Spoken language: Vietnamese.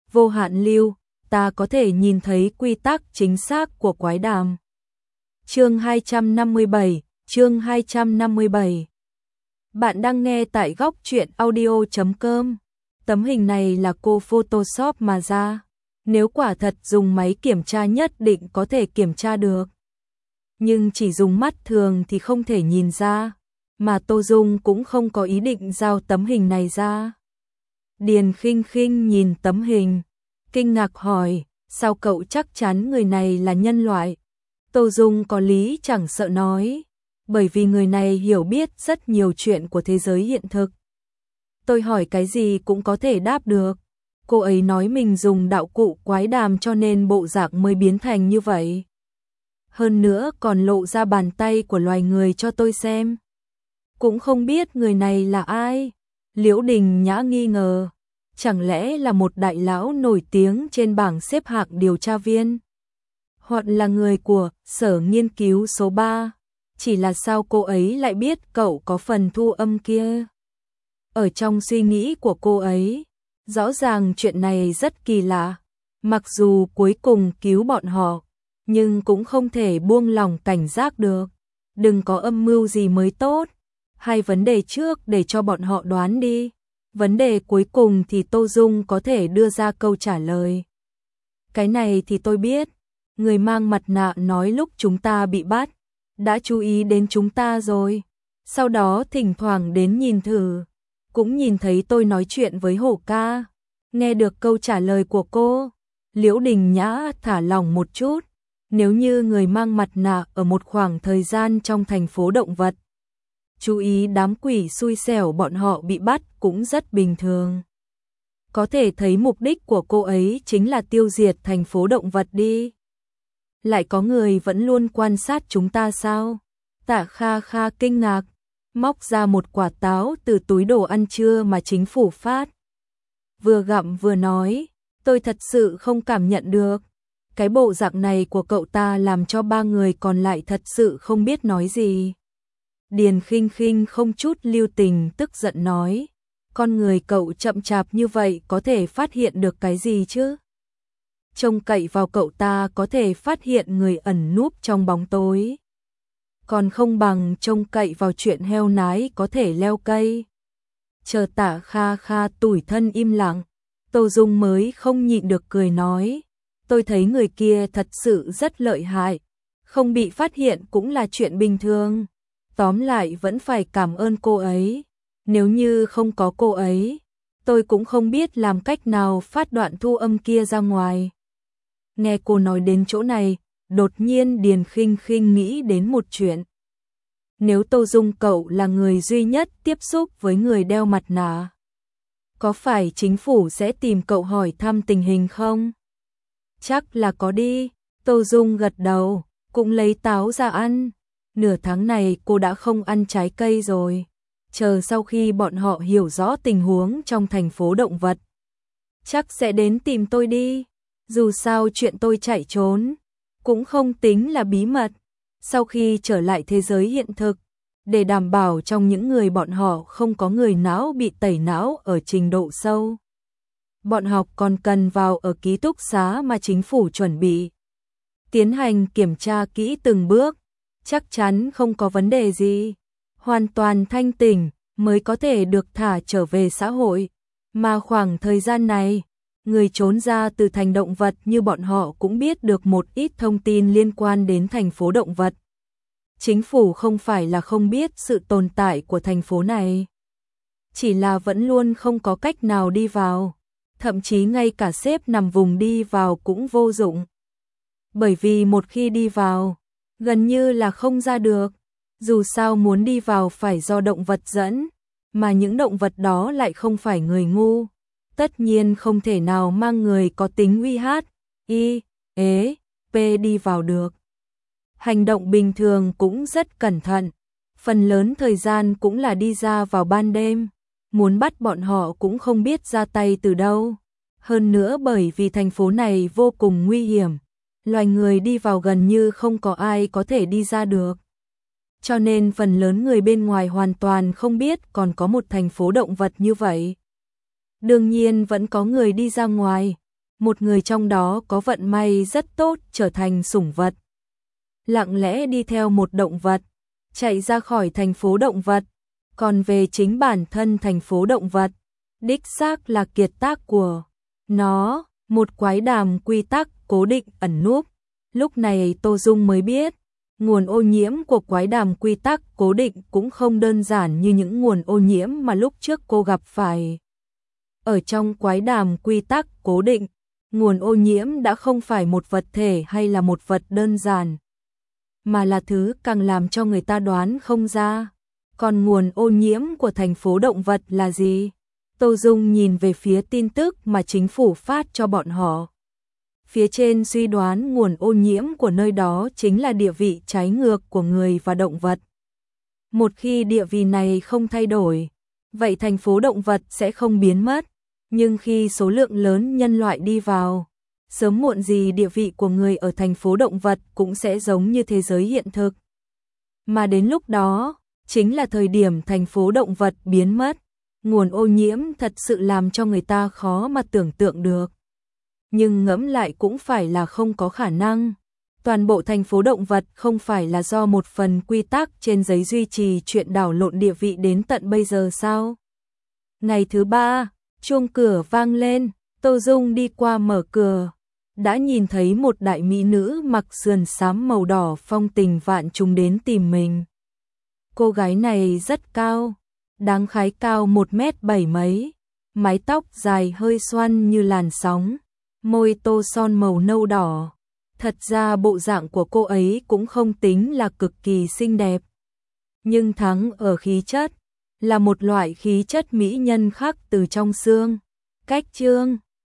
vô hạn lưu, ta có thể nhìn thấy quy tắc chính xác của quái đàm. Chương 257, chương 257. Bạn đang nghe tại góc truyện audio.com. Tấm hình này là cô Photoshop mà ra. Nếu quả thật dùng máy kiểm tra nhất định có thể kiểm tra được. Nhưng chỉ dùng mắt thường thì không thể nhìn ra. Mà Tô Dung cũng không có ý định giao tấm hình này ra. Điền Khinh Khinh nhìn tấm hình, kinh ngạc hỏi, sao cậu chắc chắn người này là nhân loại? Tô Dung có lý chẳng sợ nói, bởi vì người này hiểu biết rất nhiều chuyện của thế giới hiện thực. Tôi hỏi cái gì cũng có thể đáp được. Cô ấy nói mình dùng đạo cụ quái đàm cho nên bộ dạng mới biến thành như vậy. Hơn nữa còn lộ ra bàn tay của loài người cho tôi xem. Cũng không biết người này là ai. Liễu Đình Nhã nghi ngờ, chẳng lẽ là một đại lão nổi tiếng trên bảng xếp hạng điều tra viên? Hoặc là người của sở nghiên cứu số 3, chỉ là sao cô ấy lại biết cậu có phần thu âm kia? Ở trong suy nghĩ của cô ấy, rõ ràng chuyện này rất kỳ lạ, mặc dù cuối cùng cứu bọn họ, nhưng cũng không thể buông lỏng cảnh giác được, đừng có âm mưu gì mới tốt. Hai vấn đề trước để cho bọn họ đoán đi, vấn đề cuối cùng thì Tô Dung có thể đưa ra câu trả lời. Cái này thì tôi biết. Người mang mặt nạ nói lúc chúng ta bị bắt, đã chú ý đến chúng ta rồi. Sau đó thỉnh thoảng đến nhìn thử, cũng nhìn thấy tôi nói chuyện với Hổ ca. Nghe được câu trả lời của cô, Liễu Đình Nhã thả lỏng một chút. Nếu như người mang mặt nạ ở một khoảng thời gian trong thành phố động vật, chú ý đám quỷ xui xẻo bọn họ bị bắt cũng rất bình thường. Có thể thấy mục đích của cô ấy chính là tiêu diệt thành phố động vật đi. Lại có người vẫn luôn quan sát chúng ta sao? Tạ Kha Kha kinh ngạc, móc ra một quả táo từ túi đồ ăn trưa mà chính phủ phát. Vừa gặm vừa nói, tôi thật sự không cảm nhận được. Cái bộ dạng này của cậu ta làm cho ba người còn lại thật sự không biết nói gì. Điền Khinh Khinh không chút lưu tình tức giận nói, con người cậu chậm chạp như vậy có thể phát hiện được cái gì chứ? Trông cậy vào cậu ta có thể phát hiện người ẩn núp trong bóng tối, còn không bằng trông cậy vào chuyện heo nái có thể leo cây. Chờ Tạ Kha Kha tủi thân im lặng, Tô Dung mới không nhịn được cười nói, tôi thấy người kia thật sự rất lợi hại, không bị phát hiện cũng là chuyện bình thường. Tóm lại vẫn phải cảm ơn cô ấy, nếu như không có cô ấy, tôi cũng không biết làm cách nào phát đoạn thu âm kia ra ngoài. Nghe cô nói đến chỗ này, đột nhiên Điền Khinh Khinh nghĩ đến một chuyện. Nếu Tô Dung cậu là người duy nhất tiếp xúc với người đeo mặt nạ, có phải chính phủ sẽ tìm cậu hỏi thăm tình hình không? Chắc là có đi. Tô Dung gật đầu, cũng lấy táo ra ăn. Nửa tháng này cô đã không ăn trái cây rồi. Chờ sau khi bọn họ hiểu rõ tình huống trong thành phố động vật, chắc sẽ đến tìm tôi đi. Dù sao chuyện tôi chạy trốn cũng không tính là bí mật. Sau khi trở lại thế giới hiện thực, để đảm bảo trong những người bọn họ không có người não bị tẩy não ở trình độ sâu, bọn họ còn cần vào ở ký túc xá mà chính phủ chuẩn bị, tiến hành kiểm tra kỹ từng bước, chắc chắn không có vấn đề gì, hoàn toàn thanh tỉnh mới có thể được thả trở về xã hội. Mà khoảng thời gian này, người trốn ra từ thành động vật như bọn họ cũng biết được một ít thông tin liên quan đến thành phố động vật. Chính phủ không phải là không biết sự tồn tại của thành phố này, chỉ là vẫn luôn không có cách nào đi vào, thậm chí ngay cả xếp nằm vùng đi vào cũng vô dụng. Bởi vì một khi đi vào, gần như là không ra được, dù sao muốn đi vào phải do động vật dẫn, mà những động vật đó lại không phải người ngu, tất nhiên không thể nào mang người có tính uy hát, y, ế, p đi vào được. Hành động bình thường cũng rất cẩn thận, phần lớn thời gian cũng là đi ra vào ban đêm, muốn bắt bọn họ cũng không biết ra tay từ đâu. Hơn nữa bởi vì thành phố này vô cùng nguy hiểm, loài người đi vào gần như không có ai có thể đi ra được. Cho nên phần lớn người bên ngoài hoàn toàn không biết còn có một thành phố động vật như vậy. Đương nhiên vẫn có người đi ra ngoài, một người trong đó có vận may rất tốt trở thành sủng vật. Lặng lẽ đi theo một động vật, chạy ra khỏi thành phố động vật, còn về chính bản thân thành phố động vật, đích xác là kiệt tác của nó, một quái đàm quy tắc cố định ẩn núp. Lúc này Tô Dung mới biết, nguồn ô nhiễm của quái đàm quy tắc cố định cũng không đơn giản như những nguồn ô nhiễm mà lúc trước cô gặp phải. Ở trong quái đàm quy tắc cố định, nguồn ô nhiễm đã không phải một vật thể hay là một vật đơn giản, mà là thứ càng làm cho người ta đoán không ra. Còn nguồn ô nhiễm của thành phố động vật là gì? Tô Dung nhìn về phía tin tức mà chính phủ phát cho bọn họ. Phía trên suy đoán nguồn ô nhiễm của nơi đó chính là địa vị trái ngược của người và động vật. Một khi địa vị này không thay đổi, vậy thành phố động vật sẽ không biến mất. Nhưng khi số lượng lớn nhân loại đi vào, sớm muộn gì địa vị của người ở thành phố động vật cũng sẽ giống như thế giới hiện thực. Mà đến lúc đó, chính là thời điểm thành phố động vật biến mất. Nguồn ô nhiễm thật sự làm cho người ta khó mà tưởng tượng được. Nhưng ngẫm lại cũng phải là không có khả năng. Toàn bộ thành phố động vật không phải là do một phần quy tắc trên giấy duy trì chuyện đảo lộn địa vị đến tận bây giờ sao? Ngày thứ 3, chuông cửa vang lên, Tô Dung đi qua mở cửa, đã nhìn thấy một đại mỹ nữ mặc sườn xám màu đỏ phong tình vạn trùng đến tìm mình. Cô gái này rất cao, đáng khái cao 1m7 mấy, mái tóc dài hơi xoăn như làn sóng, môi tô son màu nâu đỏ. Thật ra bộ dạng của cô ấy cũng không tính là cực kỳ xinh đẹp, nhưng thắng ở khí chất, là một loại khí chất mỹ nhân khác từ trong xương. Cách chương